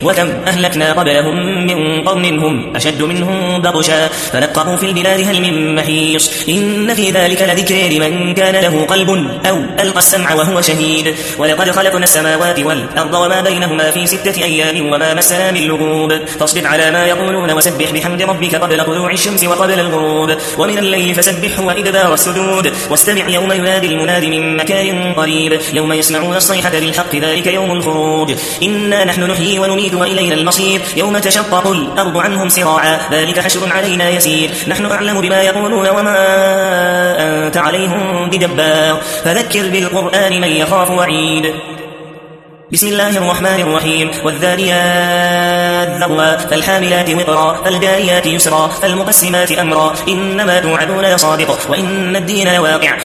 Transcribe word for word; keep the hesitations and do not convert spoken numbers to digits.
وكم أهلكنا قبلهم من قرن هم أشد منهم بطشا فنقبوا في البلاد هل من محيص إن في ذلك لذكر لمن كان له قلب أو ألقى السمع وهو شهيد ولقد خلقنا السماوات والأرض وما بينهما في ستة أيام وما مسنا من لغوب فاصبر على ما يقولون وسبح بحمد ربك قبل طلوع الشمس وقبل الغروب ومن الليل فسبحه وإدبار السجود واستمع يوم ينادي المناد من مكان قريب يوم يسمعون الصيحة بالحق ذلك يوم الخروج إنا نحن نحيي ونميت وإلينا المصير يوم تشقق الأرض عنهم سراعا ذلك حشر علينا يسير نحن أعلم بما يقولون وما أنت عليهم بجبار فذكر بالقرآن من يخاف وعيد بسم الله الرحمن الرحيم والذاريات ذروا فالحاملات وقرا فالجاريات يسرا فالمقسمات أمرا إنما توعدون لصادق وإن الدين لواقع